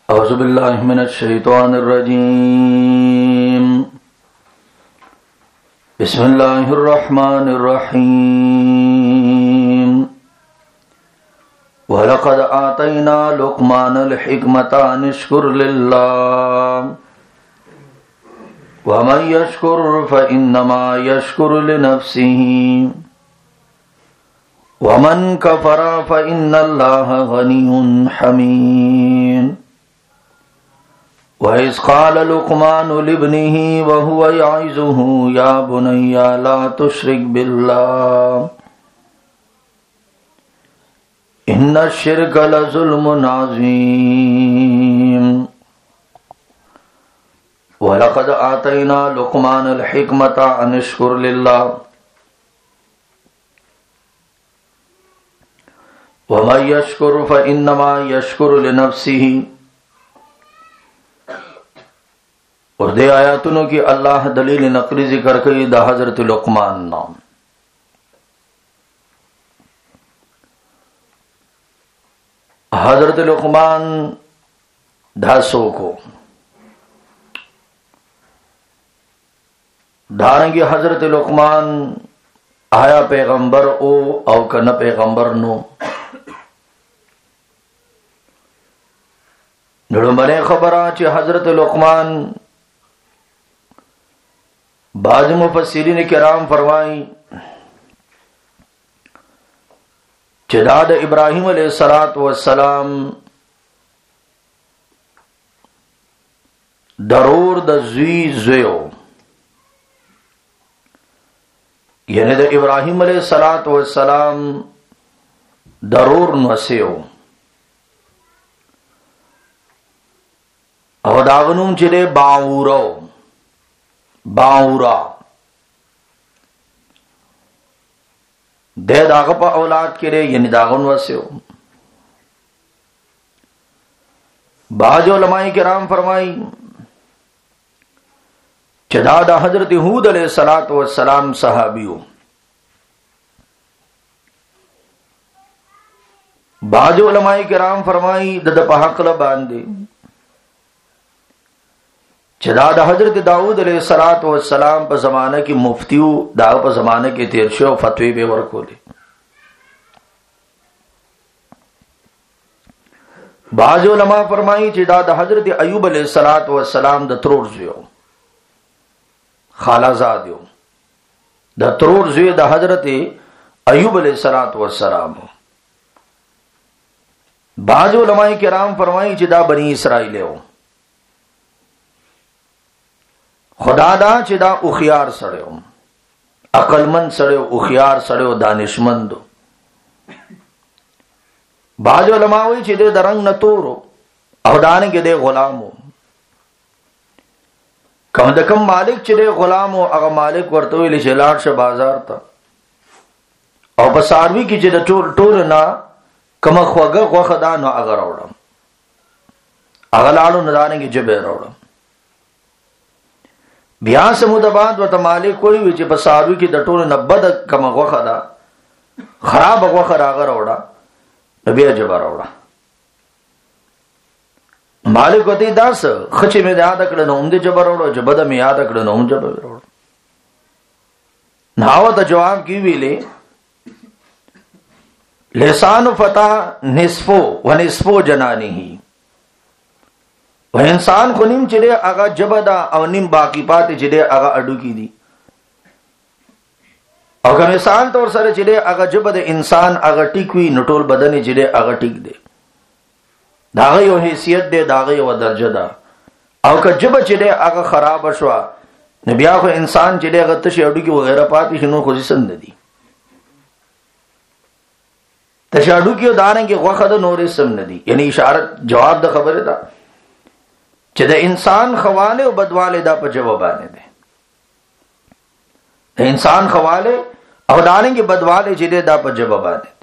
أعوذ بالله من الشيطان الرجيم بسم الله الرحمن الرحيم ولقد آتينا لقمان الحكمة أن اشكر لله ومن يشكر فإنما يشكر لنفسه ومن كفر فإن الله غني حميد وإذ قال لقمان لابنه وهو يعظه يا بني لا تشرك بالله إن الشرك لظلم عظيم ولقد آتينا لقمان الحكمة أن اشكر لله ومن يشكر فإنما يشكر لنفسه. اور دے آیاتنوں کی اللہ دلیل نقلی ذکر کئی دا حضرت لقمان نام. حضرت لقمان دھاسو کو دھارنگی حضرت لقمان آیا پیغمبر او کن پیغمبر نو نڑمنے خبرہ چی حضرت لقمان بعض مفسرین کرام فرمائی چداد ابراہیم علیہ السلام درور د زوی زویو یعنی د ابراہیم علیہ السلام درور نوسیو او داغنون چلے باورا دے داغ پا اولاد کرے یعنی داغن وسیو. بعض علماء کرام فرمائی چداد حضرت ہود علیہ السلام صحابیو. بعض علماء کرام فرمائی دد پا حق لباندے چدا دا حضرت داؤد علیہ السلام پا زمانہ کی مفتیو دا پا زمانہ کی تیرشو فتوی بے ورکو لے. بعض علماء فرمائی چدا دا حضرت ایوب علیہ السلام دا ترور زیو خالہ زادیو دا ترور زیو دا حضرت ایوب علیہ السلام. بعض علماء کرام فرمائی چدا بنی اسرائیلیو خدا دا چې دا اخیار سړیو عقلمند سړیو اخیار سړیو دانشمندو. بعض علماء وی چې دې درنګ نتورو او دانه کې دې غلامو کوم د کوم مالک چې دې غلامو هغه مالک ورته ویل چې لاړ شه بازار ته او په ساروي کې چې د ټول نه کوم خوګه خوخه دا نو هغه راوړم هغه لاړو نه دانه کې جبه راوړم. بیا سمود بعد وته مالک کوئی وی چې بساروي کې د ټولو نه بد کم غوخه ده خراب غوخه راغه راوړه نبی جبر راوړه. مالک وته داس خچې مې یاد کړه نو هم دې جبر راوړه جبد مې یاد کړه نو هم جبر راوړه. ناو ته جواب کی ویلې لسان فتح نصفو ونصفو جنانه و انسان کو نیم چلے آگا جبدا او نیم باقی پاتے چلے آگا اڈو کی دی او کہ مثال طور سر چلے آگا جبد انسان آگا ٹک ہوئی نٹول بدن چلے آگا ٹک دے داغی و حیثیت دے داغی و درجہ دا او کہ جب چلے آگا خراب شوا نبیا کو انسان چلے آگا تشی اڈو کی وغیرہ پاتی شنو خوزی سند دی تشی اڈو کی داریں کہ غخد نور سم ندی یعنی اشارت جواب دا خبر دا چې د انسان خواله او بدواله دا په جوابانه ده. د انسان خواله او دانګي بدواله چې دا په جوابانه ده.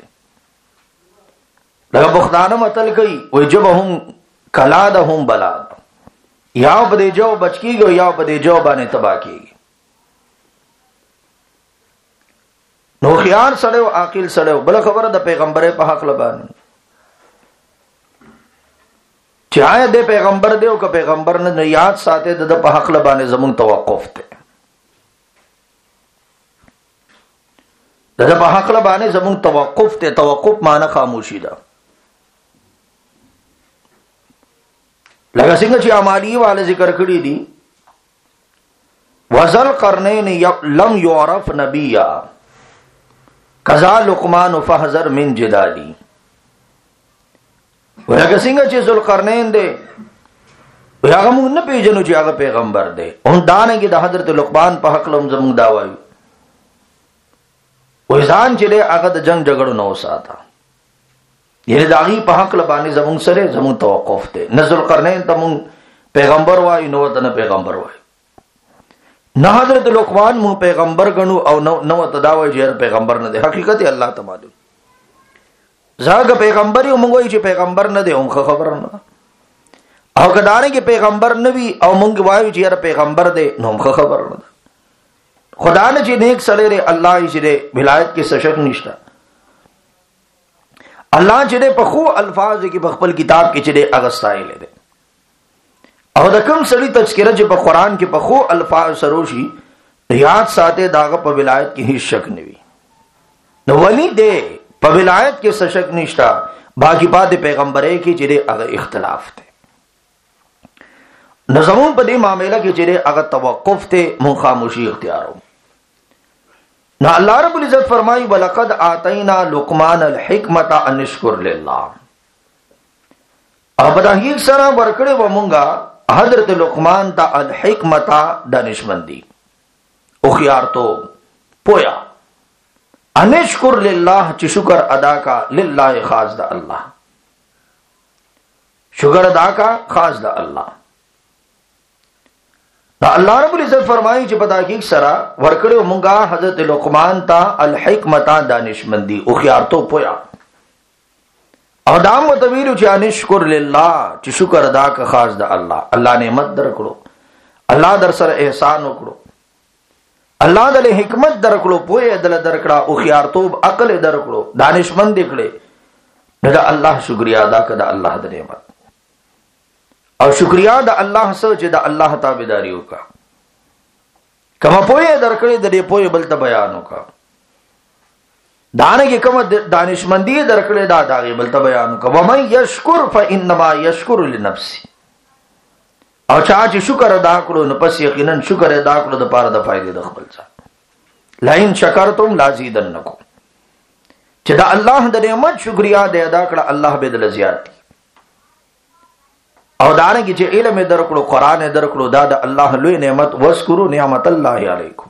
لکه بخدانه متل کوي وای جبهم کلادهم بلاد یا په دې جو بچکیږي یا په دې جو باندې تبا کیږي. نو خيار سره او عاقل سره بل خبره د پیغمبره په حق لبان چاہے دے پیغمبر دے او که پیغمبر نه یاد ساته د په حق لبانه زمون توقف ته د په حق لبانه زمون توقف ته توقف معنی خاموشی ده لکه څنګه چې امالی والے ذکر کړی دي وذل قرنین لم يعرف نبیا کذا لقمان فحذر من جدالی ولکه څنګه چې ذل قرنین دی هغه موږ نه پیژنو چې هغه پیغمبر دی هم دانه کې د حضرت لقمان په حق لم زموږ دا وایو وځان چې هغه د جنگ جګړو نو ساته یعنی داغي په حق لبانه زمون سره زمون توقف ته نزل قرنین ته مون پیغمبر وای نو ته نه پیغمبر وای نه حضرت لقمان مون پیغمبر غنو او نو ته دا وای چې پیغمبر نه دی حقیقت الله ته معلوم زاګه پیغمبر یو مونږ وای چې پیغمبر نه دی هم خبر نه او کدارې کې پیغمبر نه وی او مونږ وای چې پیغمبر دی نو هم خبر نه خدا نه چې نیک سره الله یې چې ولایت کې سشک نشته الله چې په خو الفاظ کې په خپل کتاب کې چې اغستایل دي او د کوم سړي تذکرہ چې په قران کې په خو الفاظ سروشي یاد ساته داغه په ولایت کې هیڅ شک نه وي نو ولی دې په ولایت کې څه شک نشتا باقی بعد پیغمبري کې چې هغه اختلاف ته نظمون په دې معاملې کې چې هغه توقف ته مون خاموشي اختیارو نو الله رب العزت فرمایي ولقد آتینا لقمان الحکمت ان اشکر لله او په هیڅ سره ورکړې و مونږه حضرت لقمان ته الحکمت دانشمندی او خيارتو پویا ان اشکر لله چې شکر ادا کا لله خاص د الله شکر ادا کا خاص د الله اللہ رب العزت فرمائی چې په تحقیق سره ورکړو مونږه حضرت لقمان ته الحکمت دانشمندی او خيارتو پویا او دام متویل چې انشکر لله چې شکر ادا کا خاص د الله الله نعمت درکړو الله در سره احسان وکړو الله دله حکمت درکړو پوهه دله درکړه او خيارتو عقل درکړو دانشمند کړي دا الله شکریا ادا کړه الله د نعمت او شکریا د الله سره چې د الله تابعداري وکا کما پوهه درکړې د دې پوهه بل ته بیان وکا دانه کې کوم دانشمندی درکړې دا داغه بل ته بیان وکا و من یشکر فانما یشکر لنفسه او چا چې شکر ادا کړو نو پس یقینا شکر ادا کړو د پاره د فائدې د خپل ځان لئن شکرتم لازیدنکم چې دا الله د نعمت شکریا دې ادا کړه الله به دل زیات او دانه کې چې علم درکړو قران درکړو دا د الله لوی نعمت وذکروا نعمت الله علیکم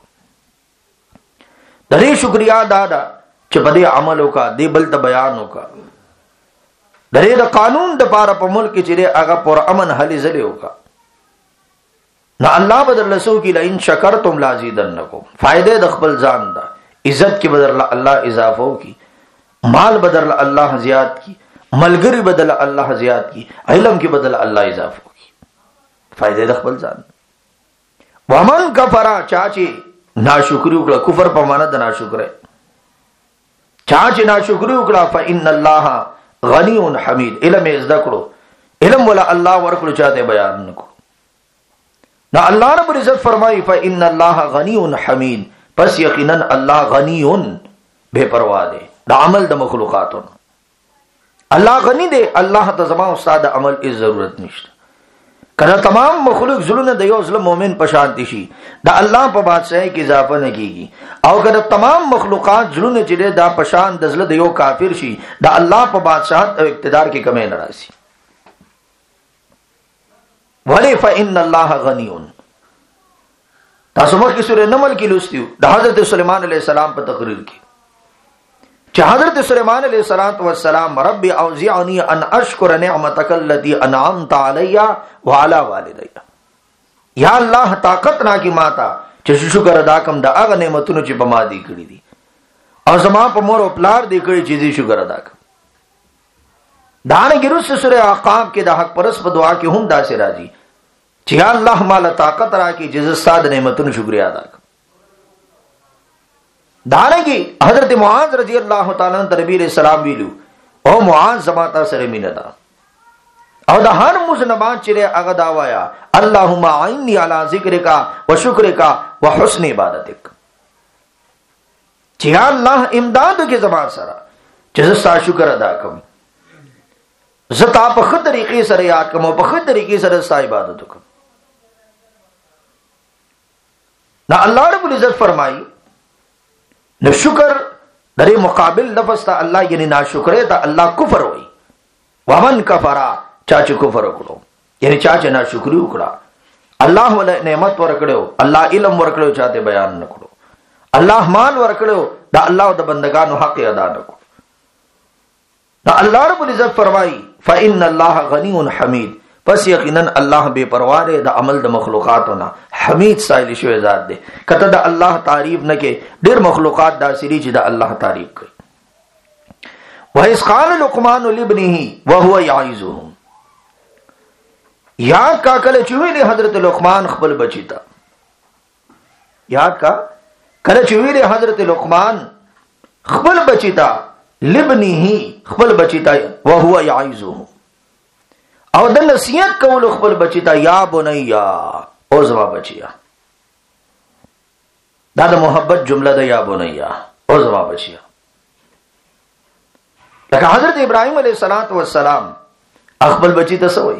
د دې شکریا دا چې په دې عمل وکا دې بل ته بیان وکا د دې قانون د پاره په ملک کې چې هغه پر امن حل زلي وکا نو الله بدل لسو کې لئن شکرتم لازیدنکم فائدې د خپل ځان دا عزت کې بدل الله اضافه وکي مال بدل الله زیات کی ملګری بدل الله زیات کی علم کې بدل الله اضافه کی فائدې د خپل ځان ومن کفر چاچی ناشکری وکړه کفر په معنا د ناشکرې چاچی ناشکری وکړه فإن الله غنی حمید علم زده کړو علم ولا الله ورکړو چاته بیان نکړو نو الله رب العزت فرمایي فإن الله غنی حمید پس یقینا الله غنی بے پروا دی د عمل د مخلوقاتو الله غنی دی الله ته زما استاد عمل ای ضرورت نشته کله تمام مخلوق زلون د یو ظلم مؤمن پشانتی شي دا الله په بادشاہي کې اضافه نه کیږي او کله تمام مخلوقات زلون چې دا پشان د زله د یو کافر شي دا الله په بادشاہت او اقتدار کې کمی نه راسي ولی فإن الله غنی تاسو مخکې سورې نمل کې لوستیو د حضرت سليمان عليه السلام په تقریر کې چې حضرت سليمان عليه السلام رب اوزعني ان اشكر نعمتك التي انعمت علي وعلى والدي یا الله طاقت نا کی ماتا چې شکر ادا کوم د هغه نعمتونو چې په ما دي کړې دي او زما په مور او پلار دي کړې چې دې شکر ادا کوم دانه ګرس سورې احقاف کې د حق پرس په دعا کې هم داسې راځي چې یا الله مال طاقت راکې چې زستاد نعمتونو شکریا ادا کوم دارنګي حضرت معاذ رضی الله تعالی عنہ نبی علیہ السلام ویلو او معاذ زما تا سره مینه ده او د هر مزنبان چې هغه دا وایا اللهم اعني على ذکرک وشکرک وحسن عبادتک، چې یا الله امداد کې زما سره چې زه ستا شکر ادا کوم، زه تا په ښه طریقې سره یاد کوم او په ښه طریقې سره ستا عبادت وکړم. نو الله رب العزت فرمایي نو شکر درې مقابل لفظ ته الله یعنی ناشکرې ته الله کفر وایي. ومن کفر چا چې کفر وکړو یعنی چا چې ناشکری وکړه، الله ول نعمت ورکړو، الله علم ورکړو چاته بیان نکړو، الله مال ورکړو دا الله او د بندگانو حق ادا نکړو. دا الله رب العزت فرمایي فإن الله غنی حمید، پس یقینا الله بے پروا دی د عمل د مخلوقاتونه، حمید سایل شوی ذات دی. کته د الله تعریف نه کې ډیر مخلوقات داسري چې د الله تعریف کوي. وَإِذْ قَالَ لُقْمَانُ لِابْنِهِ وَهُوَ يَعِظُهُ، یاد کا کله چې ویلي حضرت لقمان خپل بچی ته، یاد کا کله چې ویلي حضرت لقمان خپل بچی ته لبنه خپل بچی ته وهو يعظه، او د نصیحت کول خپل بچی ته یا بنیا او زما بچیا، دا د محبت جمله ده یا بنیا او زما بچیا. لکه حضرت ابراهیم علیہ الصلوۃ والسلام خپل بچی ته سوئی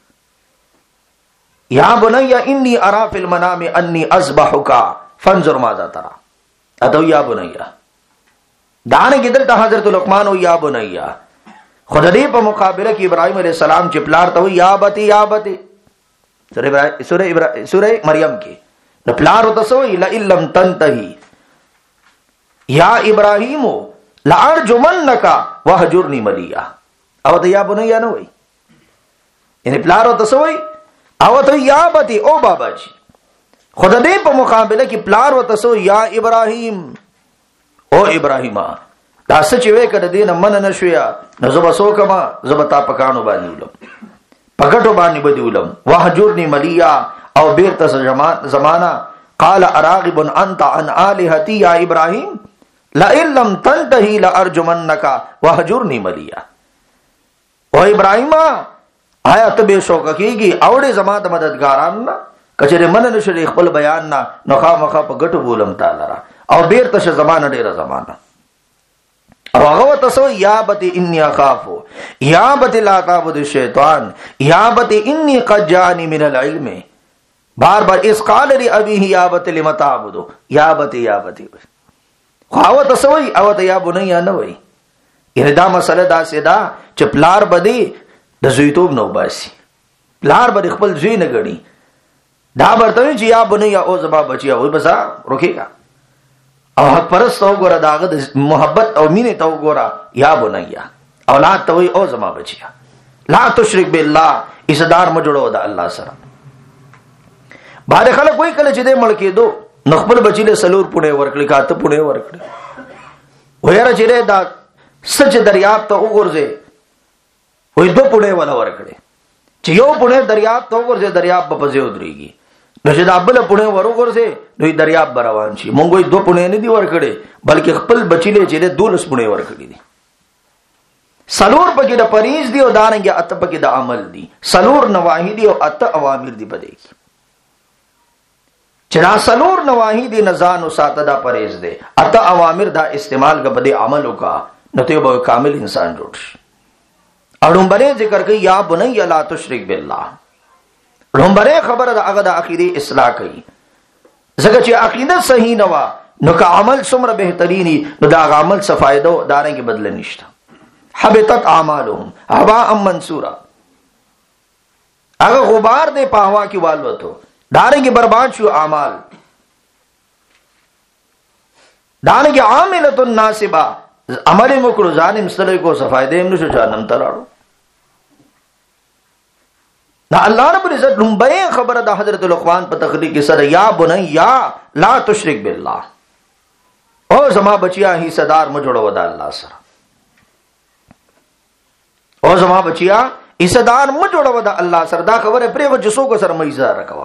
یا بنیا انی ارا فی المنام انی اذبحک فانظر ماذا ترى، اتو یا بنیا دانه کېدل ته حضرت لقمان او یا بنیا، خود دې په مقابله کې ابراهيم عليه السلام چې پلار ته یا بتی یا بتی، سوره مریم کې نو پلار ته سوې لئن لم تنتهي یا ابراهيم لارجمنک وهجرني مليا، او ته یا بنیا نه وای، یعنی پلار ته سوې او ته یا بتی او بابا جی. خود دې په مقابله کې پلار ته سوې یا ابراهيم او ابراهیم دا سچ وې کړه دین من نه شویا نو زب سوکما زب تا پکانو باندې ولم پګټو باندې بدولم وهجرني مليا او بیرته زمانہ قال اراغب انت عن الهتي يا ابراهيم لئن لم تنتهي لارجمنك وهجرني مليا. او ابراهیم آیا ته به شوق کیږي اوړې زما د مددګاران نه کچره من نه شری خپل بیان نه نو خامخا په ګټو بولم تعالی را او بیرته ش زمانہ ډیره زمانہ. او هغه تاسو یا بت انی اخاف یا بت لا تعبد الشیطان یا بت انی قد جاءنی من العلم، بار بار اس قال لابيه یا بت لم تعبد یا بت یا بت، خو تاسو او ته یا بنیا نه وای. یره دا مسله دا سیدا چې پلار بدی د زویتوب نو باسي، پلار بد خپل زوی نه غړي، دا برته چې یا بنیا او زما بچیا وای بس روکیږي او حق پرست او ګوره داغه د محبت او مینې ته وګوره یا بنیا اولاد ته وای او زما بچیا لا تشرک بالله، ایصدار م جوړو د الله سره. باندې خلک وای کله چې دې مړ کېدو نو خپل بچی له سلور پونه ورکړي کاته پونه ورکړي، وایره چې دا سچ دریاب ته وګورځي وای دو پونه ولا ورکړي، چې یو پونه دریاب ته وګورځي دریاب په پځه ودرېږي، نو چې دا بل پونه ورګورځي نو دریاب روان شي. مونږ دو پونه نه دی ورکړي بلکې خپل بچی له چې 12 پونه ورکړي دي. سلور پکې د پریز دی او دانګه اته پکې د عمل دی، سلور نواهی دی او اته اوامر دی پدې کې. چې دا سلور نواهی دی نزان او ساته دا پریز دی، اته اوامر دا استعمال غ بده عمل وکا نو ته به کامل انسان جوړ شي. اړومبره ذکر کوي یا بنی لا تشرک بالله، اړومبره خبره د هغه د عقیده اصلاح کوي، ځکه چې عقیده صحیح نه وا نو که عمل څومره بهترینی نو دا عمل څه فائدو دارنګ بدل نشته. حبطت اعمالهم هباء منثورا، هغه غبار دې په هوا کې والوته دارنګ برباد شو اعمال. دارنګ عاملۃ الناسبہ عمل وکړو ظالم سره کو صفایده هم نشو جانم تلاړو. دا الله رب العزت لومبه خبره د حضرت لقمان په تخلیق سره یا بنیا لا تشرک بالله، او زما بچیا هي صدار م جوړو د الله سره، او زما بچیا هي صدار م جوړو د الله سره. دا خبره پرې و جسو کو سره مېزه راکوا،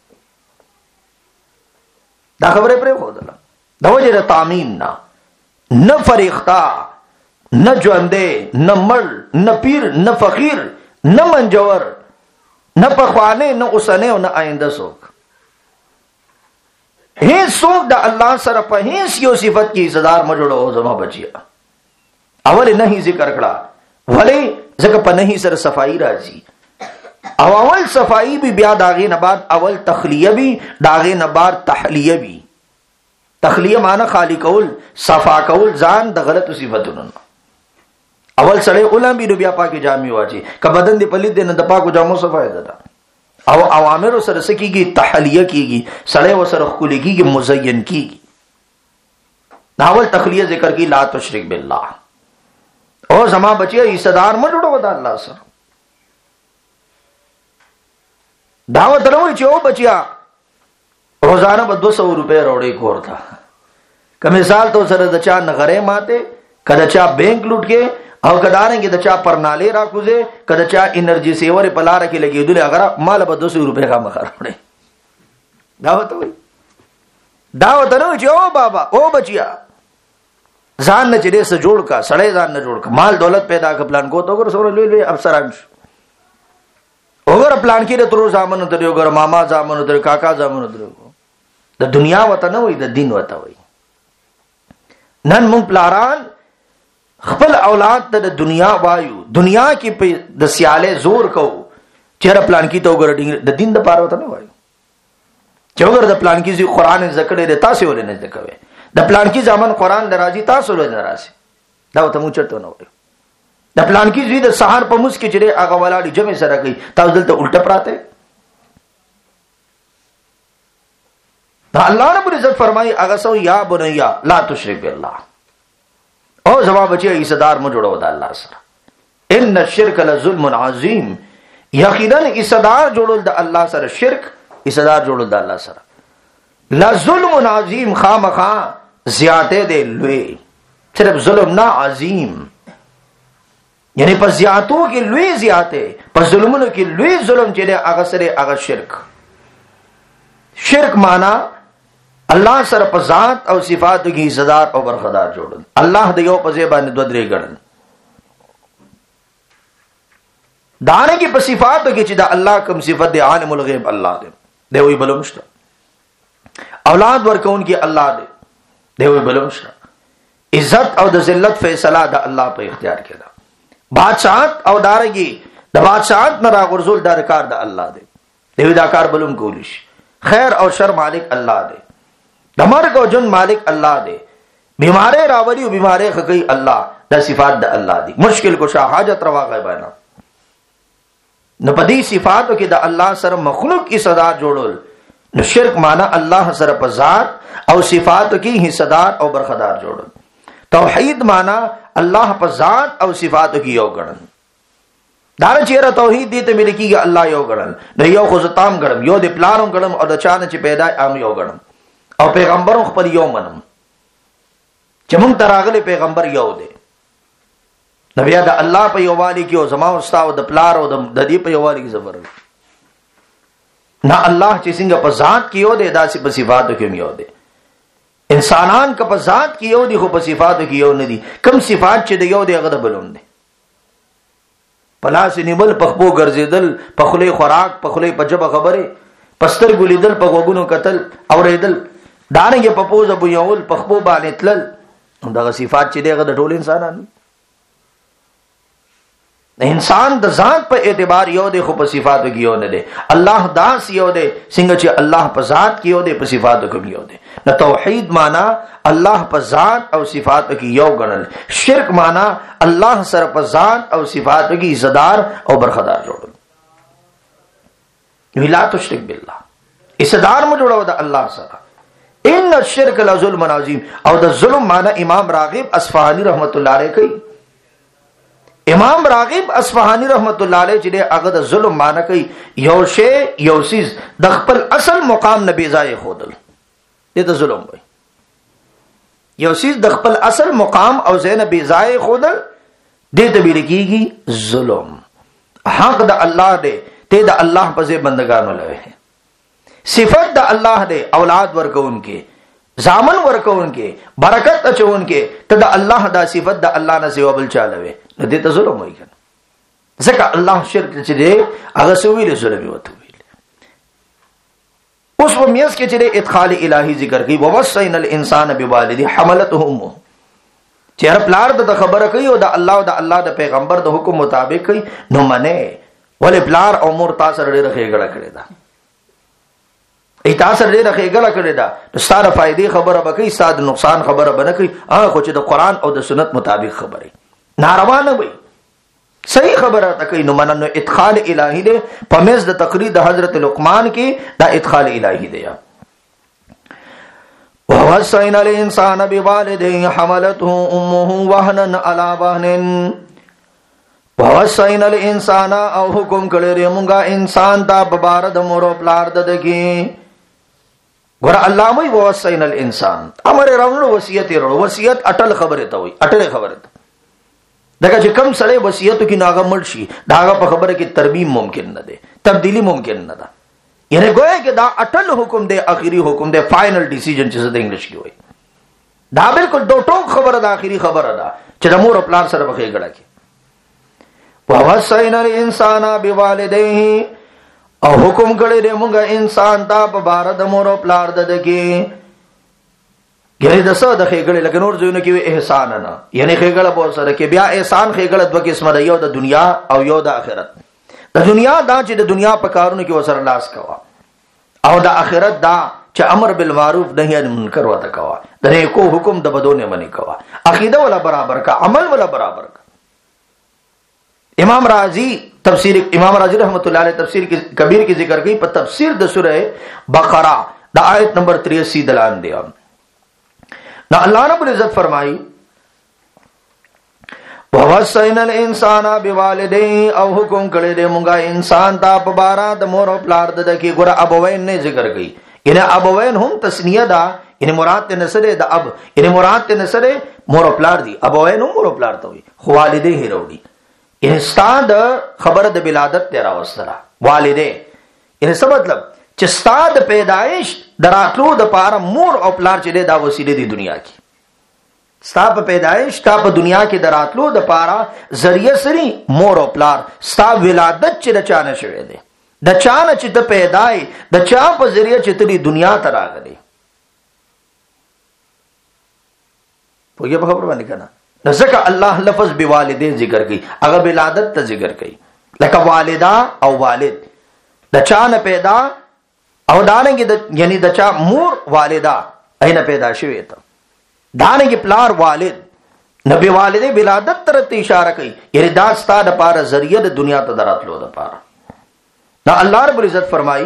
دا خبره پرې و دله د وجه تعمیم نه فریختا نه ژوندې نه مړ نه پیر نه فقیر نه منجور، نه پخوانه، نه اوسنه او نه آینده څوک. هیڅ څوک د الله سره په هیڅ یو صفت کې حصدار مه جوړو زما بچیا. اول نه ذکر کړه، ولی ځکه په نه سره صفائی راځي، او اول صفائی بھی بیا داغه نه بعد اول تخلیه بھی داغه نه بعد تحلیه بھی. تخلیه معنی خالی کول، صفا کول ځان د غلط صفاتونو. اول سره علماء بھی بیا پاکي جامې واچي، که بدن دی پلید دی نه د پاکو جامو صفای ده. او اوامر سره سکیږي، تحلیه کیږي، سړی وسره خولي کیږي، مزین کیږي. اول تخلیه ذکر کی، لا تشرک بالله. او زما بچیا حصدار مه جوړو د الله سره. دعوت درو چې او بچیا روزانه به 200 روپے روړې کوړتا. که مثال تو سره د چا نغره ماته، کله چا بینک لوټ کې، او کدارنګ د چا پرناله راکوزه، کله چا انرژي سیور په لار کې لګېدل، اگر مال به 200 روپے کا مخاروړې. دعوت وي، دعوت درو چې او بابا او بچیا ځان نه چره سره جوړ کا، سړی ځان نه جوړ کا، مال دولت پیدا کا پلان کو تو ګور سره لوی افسران وګور پلان کې د تر زامن درې وګور ماما زامن درې کاکا زامن درې. د دنیا وته نه وي، د دین وته وي. نن مونږ پلاران خپل اولاد ته د دنیا وایو، دنیا کې په د سیاله زور کو، چیرې پلان کې ته وګور د دین د پاره وته نه وایو. چې وګور د پلان کې قرآن ذکر دې تاسو ولې نه ذکروي، د پلان کې ځامن قرآن درازي تاسو ولې نه راسي، دا وته مونږ چرته نه وایو. د پلان کې زوی د سحر په موس کې چې هغه ولاړی جمع سره کوي، تاسو دلته الټه پراته. دا الله رب العزت فرمایي هغه سو یا بنیا لا تشرک بالله. او زما بچي حصدار مو جوړو د الله سره. ان الشرک لظلم عظیم. یقینا حصدار جوړول د الله سره، شرک حصدار جوړول د الله سره لظلم عظیم، خامخا زیاته دی لوی. صرف ظلم نه، عظیم، یعنی په زیاتو کې لوی زیاته، په ظلمونو کې لوی ظلم چې هغه سره هغه شرک. شرک معنا الله سره په ذات او صفاتو کې حصدار او برخدار جوړل. الله د یو په ځای باندې دوه درې ګڼل. دانه کې په صفاتو کې چې د الله کوم صفت دی، عالم الغیب الله دی، دی وی بلمشته. اولاد ورکون کې الله دی، دی وی بلمشته. عزت او د ذلت فیصله د الله په اختیار کې ده. بادشاہت او دارگی د بادشاہت نه راغورځول دا کار د الله دی، دی دا کار بلوم کولیش. خیر او شر مالک الله دی، د مرګ او جن مالک الله دی، بیماری راوړي او بیماری خکې الله، د صفات د الله دی. مشکل کشا، حاجت روا غیبانا. نو په دې صفاتو کې د الله سره مخلوق حصدار جوړول، نو شرک معنا الله سره په ذات او صفاتو کې حصدار او برخدار جوړول. توحید معنا الله په ذات او صفاتو کې یو ګڼل. دا چیرې توحید دې ته ملي کېږي الله یو ګڼل، نو یو خو زتام ګڼم، یو دې پلانم ګڼم، او د چانه چې پیدا ام یو ګڼم، او پیغمبرو خپل یو منم چې مونږ تراغله پیغمبر یو دی. نبی دا الله په یووالي کې او زما او استاد د پلار او د دې په یووالي کې زبر نه. الله چې څنګه په ذات کې یو دی، داسې په صفاتو کې یو دی. انسانان که په ذات کې یو دي، خو په صفاتو کې یو نه دي. کم صفات چې د یو دی هغه د بلوم دی. پلاس نیول، پخپو ګرځیدل، پخله خوراک، پخله په جبه خبره، پستر ګلیدل، په غوګونو قتل اوریدل، دانګه په پوزه بویول، پخپو باندې تلل، دغه صفات چې دغه د ټول انسانانو. انسان د ذات په اعتبار یو دی، خو په صفاتو کې یو نه دی. الله داس یو دی څنګه چې الله په ذات کې یو دی، په صفاتو کې یو دی. نو توحید معنا الله په ذات او صفاتو کې یو ګڼل. شرک معنا الله سره په ذات او صفاتو کې حصدار او برخدار جوړل. لا تشرک بالله، حصدار مو جوړو د الله سره. ان الشرک لظلم عظیم. او د ظلم معنا امام راغب اصفهانی رحمت الله علیه کوي. امام راغب اصفهانی رحمت الله علیه چې هغه د ظلم معنا کوي یو شی یو سیز د خپل اصل مقام نه بیځای خودل، دې ته ظلم وایي. یو سیز د خپل اصل مقام او زین بیځای خودل، دې ته ویل کېږي ظلم. حق د الله دی، ته د الله په ځای بندگانو لوي. صفت د الله دی، اولاد ورکون کې، زامن ورکون کې، برکت اچون کې، ته د الله دا صفت د الله نه سیوا بل چالوي، نو دې ته ظلم وایي. ځکه الله شرک چې دی هغه سویل ظلم وته اوس په میاس کې چې ادخال الهی ذکر کوي ووصینا الانسان بوالده حملته امه چې هر پلار د خبره کوي او د الله او د الله د پیغمبر د حکم مطابق کوي نو منه ولې پلار او مور تاسو سره ډېر خېګړه کړی دا ای تاسو سره ډېر خېګړه کړی دا ستاره فائدې خبره بکې ستاسو نقصان خبره بنه کوي هغه خو چې د قران او د سنت مطابق خبره ناروا نه وي صحیح خبره تکي نو مننه ادخال الهی دے پمیز د تقریر د حضرت لقمان کې دا ادخال الهی دے ووصینا الانسان بوالديه حملته امه وهنا على وهن ووصینا الانسان او حکم کړی موږ انسان دا ببار د مور او پلار د دکی ګور الله مې ووصینا الانسان امر راوړو وصیت اٹل خبره ته وي اٹل خبره دغه چې کم سره وصیت کی ناغه مړ شي داغه په خبره کې ترمیم ممکن نه ده تبدیلی ممکن نه ده یعنی گویا کې دا اٹل حکم دی اخیری حکم دی فائنل ډیسیژن چې د انګلیش کې وایي دا بالکل دو ټوک خبره ده اخیری خبره ده چې د مور او پلار سره بخې غړه کې ووصینا الانسان بوالديه او حکم کړی دی موږ انسان ته په بار د مور او پلار د کې یعنی د څه د خېګړې لکه نور ځونه کې احسان نه یعنی خېګړه په سره کې بیا احسان خېګړه دوه قسمه ده یو د دنیا او یو د آخرت د دنیا دا چې د دنیا په کارونو کې وسره لاس کوا او د آخرت دا چې امر بالمعروف نهی عن منکر وته کوا د نیکو حکم د بدو نه منی کوا عقیده ولا برابر کا عمل ولا برابر کا امام رازی رحمت الله علیه تفسیر کبیر کی ذکر کی په تفسیر د سوره بقره د آیت نمبر 83 دلان دی نہ اللہ رب العزت فرمائی ووصینا الانسان بوالديه او حکم کړی دی مونږه انسان ته په بارا د مور او پلار د کې ګور ابوین نه ذکر کړي یعنی ابوین هم تسنیه ده یعنی مراد ته نسره د اب یعنی مراد ته نسره مور او پلار دي ابوین هم مور او پلار ته وي خو والديه هروړي یعنی استاد خبره د ولادت ته راوستره والديه یعنی څه مطلب چې ستاد پیدائش دراتلو د پاره مور او پلار چې دا وسیله دي دنیا کې ستا په پیدائش ستا په دنیا کې دراتلو د پاره ذریعہ سری مور او پلار ستا ولادت چې د چانه شوی دی د چانه چې ته پیدای د چا په ذریعہ چې ته دنیا ته راغلی په یوه خبر باندې کنه ځکه الله لفظ بوالدین ذکر کوي هغه ولادت ته ذکر کوي لکه والدا او والد د چانه پیدا او دانګي د یعنی د چا مور والدا اینه پیدا شوی ته دانګي پلار والد نبی والده ولادت ترته اشاره کوي یعنی دا ستاسو لپاره ذریعہ د دنیا ته دراتلو د پاره دا الله رب العزت فرمایي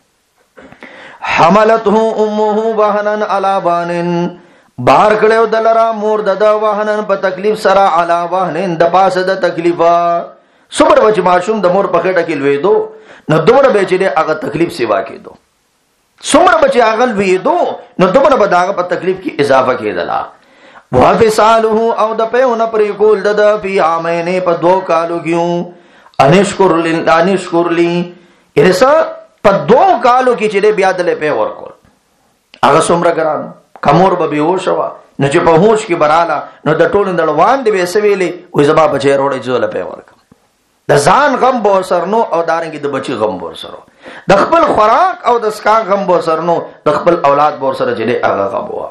حملته امه وهنا على وهن بار کړو دلرا مور د وهنن په تکلیف سره علا وهنن د پاسه د تکلیفا صبر وچ ماشوم د مور په خټه کې لوي دو نو دومره به چې هغه تکلیف سیوا کېدو څومره بچي اغل ویدو نو دومره به داغه په تکلیف کې اضافه کېدلا وافصاله او د پهونه پرې کول د فی عامین په 2 کالو کېو انشکر لی ارسا په 2 کالو کې چې بیا دلې په ورکول هغه څومره ګران کمور به بیهوش وا نو چې په هوش کې براله نو د ټولو دلوان دی وسویلې وې زما بچي روړې جوړه په ورک د ځان غم بو سرنو او دارنګي د بچي غم بو سرو د خپل خوراک او د سکا غم بو سرنو د خپل اولاد بو سره چې هغه غم بو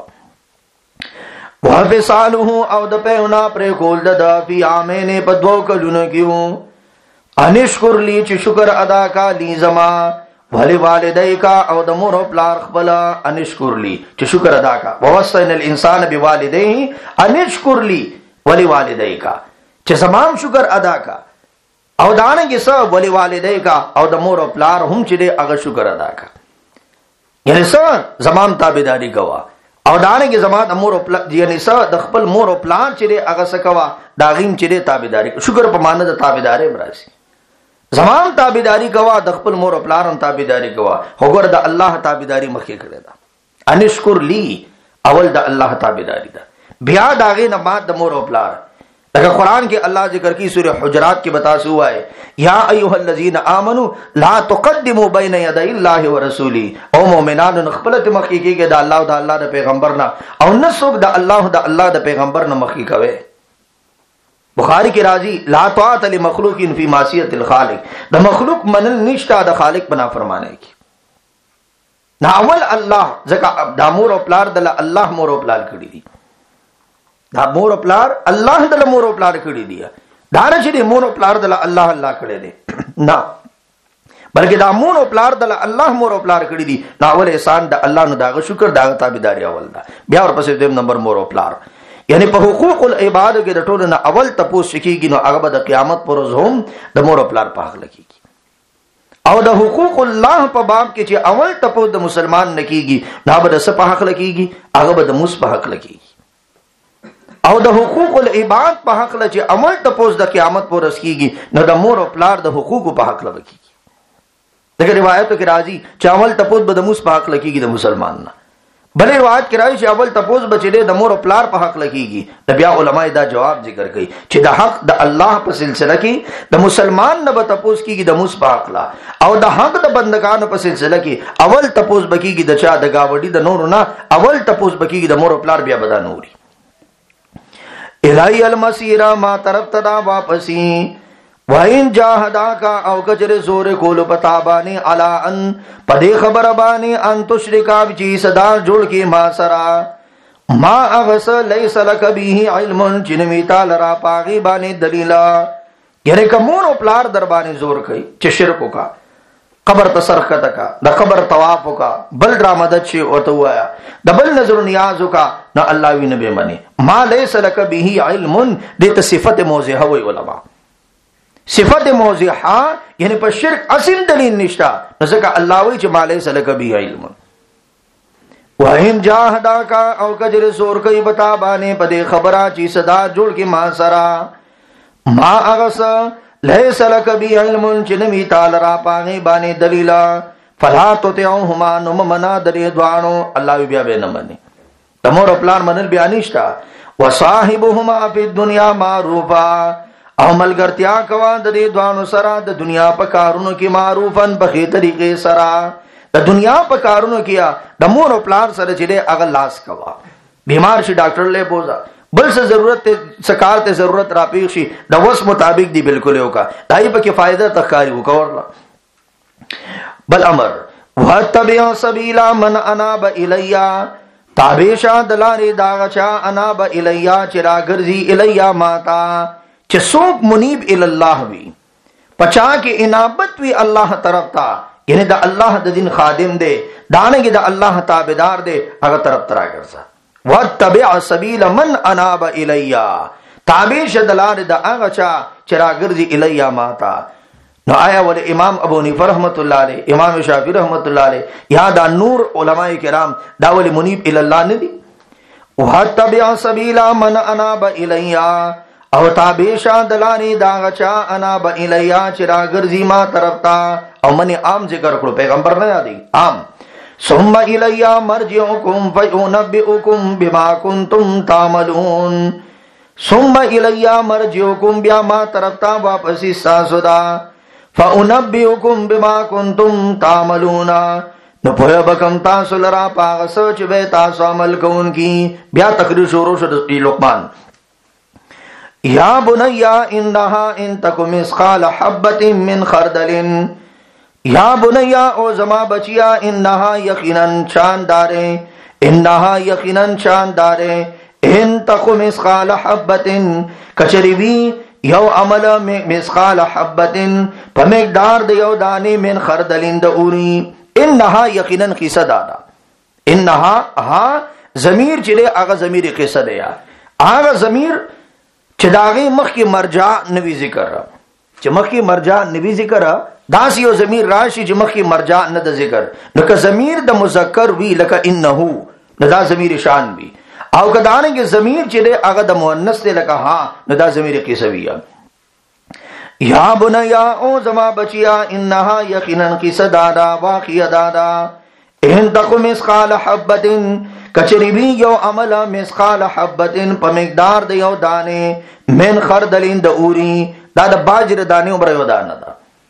وافصاله او د پهونه پر کول د فی عامین په 2 کلونو کېو انشکر لی چې شکر ادا کا لی زما ولی والدیکا او د مور او پلار خپل انشکر لی چې شکر ادا کا ووصینا الانسان بوالديه انشکر لی ولی والدیکا چې زمام شکر ادا کا او دانګي سو ولی والدیکا او د مور او پلار هم چې هغه شکر ادا کا یعنی سو زمام تابعداري کوا او دانګي زما د مور او پلار یعنی سو د خپل مور او پلار چې هغه سکوا داغیم چې تابعداري شکر په معنی د تابعداري مراسي زمان تابعداري کوا د خپل مور او پلار هم تابعداري کوا وګوره د الله تابعداري مخکې کړی دا انشکر لی اول د الله تابعداري دا بیا داغه نه بعد د مور او پلار لکه قرآن کې الله ذکر کی سورہ حجرات کې بتا سو ہے یا ایها الذین آمنوا لا تقدموا بین یدی الله ورسوله او مؤمنانو خپلت مخکې کې د الله او د الله د پیغمبر نه او نسوک د الله د پیغمبر نه مخکې کوي بخاری کې راځي لا طاعت لمخلوق فی معصیت الخالق، د مخلوق منل نشته د خالق بنا فرمانه کی. نا اول الله ځکه د مور او پلار د الله مور او پلار کړی دي، دا مور او پلار الله د مور او پلار کړی دي، دا نه چې مور او پلار د الله کړی دي نه، بلکې دا مور او پلار د الله مور او پلار کړی دي. نا اول احسان د الله نو داغه شکر داغه تابعداري اول ده، بیا ورپسې دویم نمبر مور او پلار. یعنی په حقوق العباد کې د ټولو نه اول تپوس کیږي، نو هغه د قیامت پر ورځ هم د مور او پلار په حق لګيږي. او د حقوق الله په باب کې چې اول تپوس د مسلمان نه کیږي، نو به د څه په حق لګيږي، هغه به د موس په حق لګيږي. او د حقوق العباد په حق لچ اول تپوس د قیامت پر ورځ کیږي، نو د مور او پلار د حقوق په حق لګيږي. دغه روایتو کې راځي چې اول تپوس به د موس په حق لګيږي د مسلمان نه، بلې روایت کې راځي چې اول تپوس بچې د مور او پلار په حق لګيږي. د بیا علماء دا جواب ذکر کوي چې د حق د الله په سلسله کې د مسلمان نه به تپوس کیږي د موس په حق لا، او د حق د بندگانو په سلسله کې اول تپوس بکیږي د چا د گاوډي د نور نه، اول تپوس بکیږي د مور او پلار، بیا بدا نوري. الہی المسیر ما طرف تدا واپسی وَإِن جَاهَدَاكَ او کچر زور کولو پتابانی علا ان پدے خبر بانی ان تشرکا بچی صدا جوڑ کی ما سرا ما اغس لیس لک بیہی علم چنمیتا لرا پاغی بانی دلیلا. یعنی کمون او پلار در بانی زور کئی چه شرکو کا قبر تسرخت کا دا قبر توافو کا بل رامدد شی ورتو آیا دا بل نظر نیازو کا نا اللہ وی نبی منی ما لیس لک بیہی علم دیتا صفت موضح ہوئی علماء. صفت موضحہ یعنی پر شرک اسم دلیل نشتا، نزکا اللہ وی چھ ما لیس لک بیہی علم. وَإِن جَاهَدَاكَ او کجر زور کئی بتا بانے پدے خبرہ چی صدا جوڑ کی ما سرا ما اغس لیس لک بی علم چنمی تالرا پاغی بانے دلیلا فلا تطعوهما نم منا دری دوانو. اللہ بیا بے نمانی تمور اپلان منل بیانشتا. وصاحبهما فی الدنیا معروفا او ملګرتیا کوا د دې دوانو سره د دنیا په کارونو کې معروفن بخې طریقې سره، د دنیا په کارونو کې د مور او پلار سره چې هغه لاس کوا. بیمار شي ډاکټر له بوزا، بل څه ضرورت ته سکار ته ضرورت را پیښ شي د وس مطابق دی بالکل یو کا دای په کې فائدہ تخاری وکورلا. بل امر وتبع سبیل من اناب الیا تابعشا دلاری داغچا اناب الیا چرا ګرځي الیا ماتا چې څوک منیب الله وي پچا کې انابت وی الله طرف تا، یعنی د الله د دین خادم دی دانګي د الله تابعدار دی، هغه طرف ترا ګرځا. وتبع سبیل من اناب الیا تابع شدلار د هغه چا چې راګرځي الیا ماتا. نو آیا ول امام ابو حنیفه رحمت الله علیه، امام شافعی رحمت الله علیه، یا دا نور علماء کرام دا ول منیب الله نه دي. وتبع سبیل من اناب الیا او تابعشا دلانی داغچا انا با الیا چرا گرزی ما طرف تا. او منی عام ذکر کرو پیغمبر نہ یادی عام. ثم الیا مرجعکم فینبئکم بما کنتم تعملون. ثم الیا مرجعکم بیا ما طرف تا واپسی ساسدا فینبئکم بما کنتم تعملون. نو پویا بکم تاسو لرا پاغ سوچ بے تاسو عمل کون کی. بیا تقریر شروع شد لقمان. یا بنیا انہا ان تک مثقال حبت من خردل. یا بنیا او زما بچیا انہا یقیناً شاندارے، انہا یقیناً شاندارے ان تک مثقال حبت کچریوی یو عمل مثقال حبت پمقدار د یو دانے من خردل دوری. انہا یقیناً قصہ دادا انہا ہا ضمیر چلے آغا ضمیر قصہ دیا آغا ضمیر چې داغه مخ کې مرجع نوی ذکر چې مخ کې مرجع نوی ذکر داس یو ضمیر راشي چې مخ کې مرجع نه د ذکر، نو که ضمیر د مذکر وی لکه انه نو دا ضمیر شان وی، او کدانه کې ضمیر چې هغه د مؤنث دی لکه ها نو دا ضمیر قصوی. یا بنیا او زما بچیا انها یقینا قصه دادا واقع دادا ان تکو مثقال حبت کچری بھی یو عمل مثقال حبت په مقدار د یو دانه من خردلین د اوری دا د باجر دانه عمر یو دانه دا.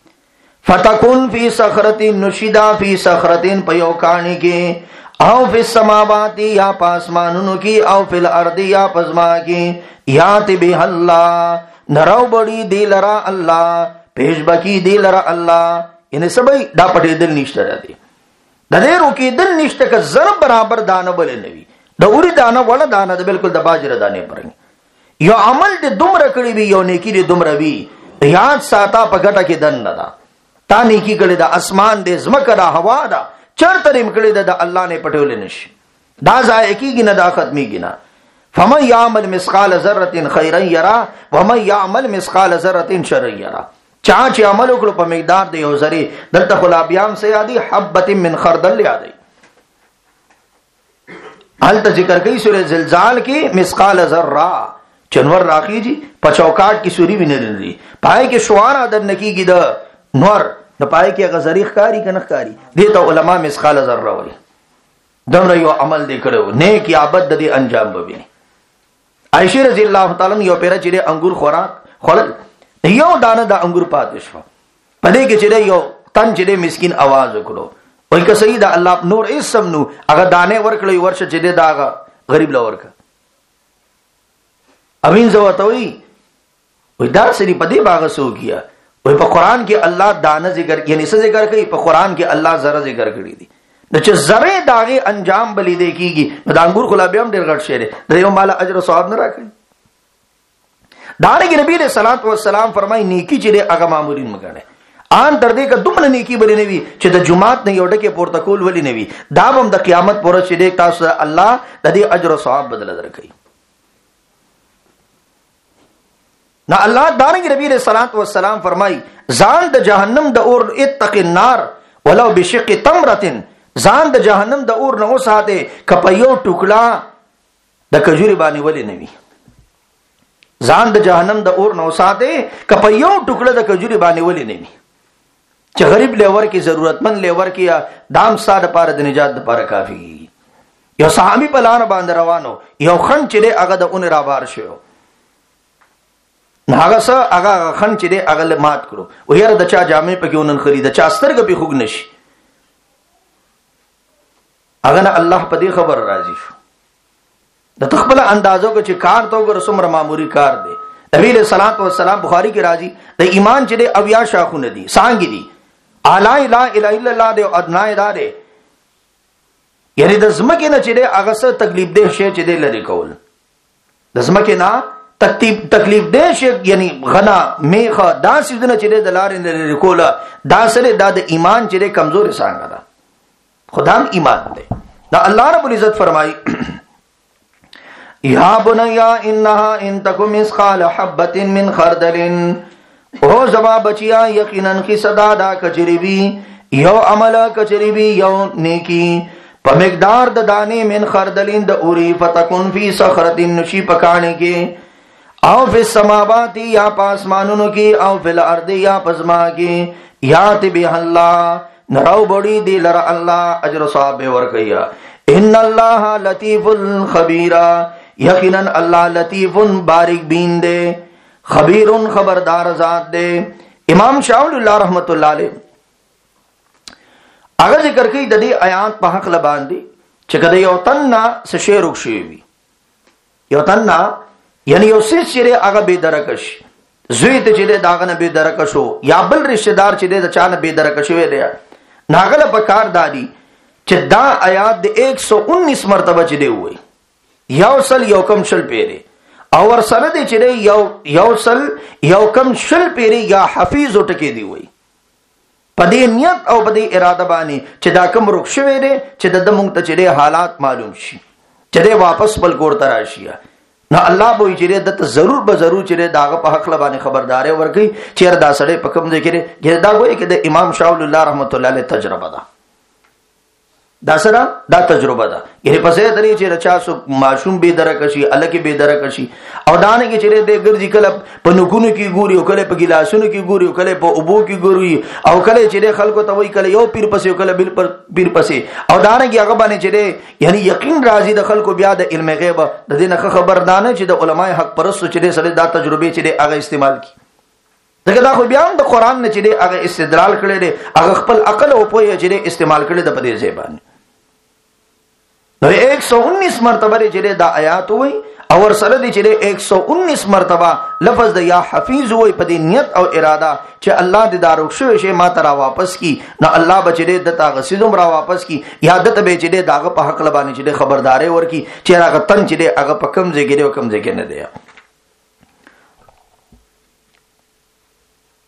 فتکون فی صخرة نشدا فی صخرة په یو کانی کې او فی السماوات یا پاسمانونو کې او فی الارض یا پزما کې یات به الله نراو بڑی دی لرا الله پیش بکی دی لرا الله یعنی سبای دا پټې دل نشته را دي د دې روکې دل نشته که زر برابر دانه بل نه وي د اوري دانه ولا دانه د بالکل د باجره دانه پرنګ یو عمل دې دومره کړی وي یو نیکی دې دومره وي یاد ساته په ګټه کې دن نه دا تا نیکی کړی د اسمان دې زمکه دا هوا دا چرته ریم کړی د الله نه پټول نشي دا ځای کېږي نه دا ختميږي نه فمن يعمل مثقال ذره خيرا يرى ومن يعمل مثقال ذره شرا يرى چا چې عمل وکړو په مقدار د یو ذره دلته خلابیام سے یادی حبه من خردل یادی حالت ذکر کئی سورہ زلزال کی مثقال ذرہ چنور راخی جی پچوکاٹ کی سوری بھی نہیں رہی پائے کے شوار آدر نکی گی دا نور دا پائے کے اگر ذریخ کاری کنخ کاری دیتا علماء مثقال ذرہ ہوئی دم رہی عمل دے کرو نیک عبادت دے انجام ببینی عائشہ رضی اللہ تعالیٰ یو پیرا چرے انگور خوراک خورل یو دانه دا انگور پاتشوا پدې کې چره یو تن چره مسکین आवाज وکړو وای که سید الله نور اسم نو هغه دانه ورکړې ورشه چره دا غریب لا ورک امین زوتوي وای دا سری پدې باغ سو کیا وای په قران کې الله دانه ذکر یعنی څه ذکر کوي په قران کې الله ذره ذکر کړی دي نو چې ذره داغه انجام بلی دی کیږي دا انګور خلا به هم ډیر غټ شعر دی یو مال اجر او ثواب نه راکړي دانګ نبی علیہ الصلوۃ والسلام فرمای نیکی چې هغه مامورین مګنه ان تر دې ک دومره نیکی بلی نوی چې د جمعات نه یو ډکه پورتکول ولی نوی دا هم د قیامت پر چې دې تاسو الله د دې اجر او ثواب بدل درکړي نو الله دانګ نبی علیہ الصلوۃ والسلام فرمای ځان د جهنم د اور اتق النار ولو بشق تمره ځان د جهنم د اور نه وساته کپیو ټوکړه د کجوري باندې ولی نوی ځان د جهنم د اور نو ساته کپه یو ټوکړه د کجوري باندې ولې نه وي چې غریب لیور کی ضرورتمند لیور کی دام ساده پاره د نجات د پاره کافی یو صحابي په لار باندې روانو یو خن چې هغه د اون را بار شو هغه سره هغه خن چې هغه مات کړو و یاره د چا جامې پکې ونن خرید چا سترګې په خوګ نشي هغه نه الله په دې خبر راضي شو د تخبل اندازو کو چې کار تو ګر سمره ماموري کار دی نبی له صلوات و سلام بخاری کې راځي د ایمان چې اویا شاخونه دي سانګي دي الا لا اله الا الله دی او ادنا اداره یعنی د زمکه نه چې هغه څه تکلیف ده شي چې د لری کول د زمکه نه تکلیف ده شي یعنی غنا میخه دا سيزونه چې د لارې نه لری کول دا سره د ایمان چې کمزور څنګه ده خدام ایمان ده دا الله رب العزت فرمایي یا بنیا انها ان تکم مثقال حبه من خردل او زما بچیا یقینا کی صدا دا کچریبی یو عمل کچریبی یو نیکی په مقدار د دانه من خردلین د اوری فتکن فی صخرۃ نشی پکانے کې او فی السماوات یا پاسمانونو کې او فی الارض یا پزما کې یات به الله نراو بڑی دی لرا الله اجر ثواب ورکیا ان الله لطیف الخبیر یقینا اللہ لطیف بارک بین دے خبیر خبردار ذات دے امام شاہ اللہ رحمت اللہ علیہ اگر ذکر کی د دې آیات په حق لباندې چې کده یو تننا څه شی رخصوي وي یو تننا یعنی یو څه چې هغه به درکش زوی ته چې داغه نه به درکشو یا بل رشتہ دار چې د چانه به درکشوي دی ناغله په کار دادی چې دا آیات د 119 مرتبه چې دی وای یوصل یو کم شل پیری اور سره دی چې یوصل یو کم شل پیری یا حفیظ ټکی دی وای پدې نیت او پدې اراده باندې چې دا کوم رخ شوی دی چې د مونږ ته چې حالات معلوم شي چې واپس بل کور ته راشي نو الله به چې د ضرور به ضرور چې داغه په حق لبانه خبرداري ورکي چې دا سړی په کوم ځای کې دا ګوي کې د امام شاول الله رحمت الله علیه تجربه ده دا سره دا تجربه ده یعنی پسې درې چې رچا سو معشوم به درکشي الکه به درکشي او دانه کې چې د ګرځي کله په نکونو کې ګوري او کله په ګلاسونو کې ګوري او کله په اوبو کې ګوري او کله چې خلکو ته وای کله یو پیر پسې او کله بل پیر پسې او دانه کې هغه باندې چې یعنی یقین راځي د خلکو بیا د علم غیب د دې نه خبردانه چې د علماي حق پرستو چې سره دا تجربه چې هغه استعمال کی دغه دا خو بیا هم د قران نه چې هغه استدلال کړي دي هغه خپل عقل او پوهه چې استعمال کړي د پدې ځای باندې نو 119 مرتبه چې دا آیات وای او ور سره دی چې 119 مرتبه لفظ د یا حفیظ وای په دې نیت او اراده چې الله دې داروک شوی شي ما ته را واپس کی نه الله بچې د تا غسیدم را واپس کی یا د ته به چې داغه په حق لبانې چې خبرداري ورکی چې هغه تن چې هغه په کم ځای کې دی او کم ځای کې نه دی.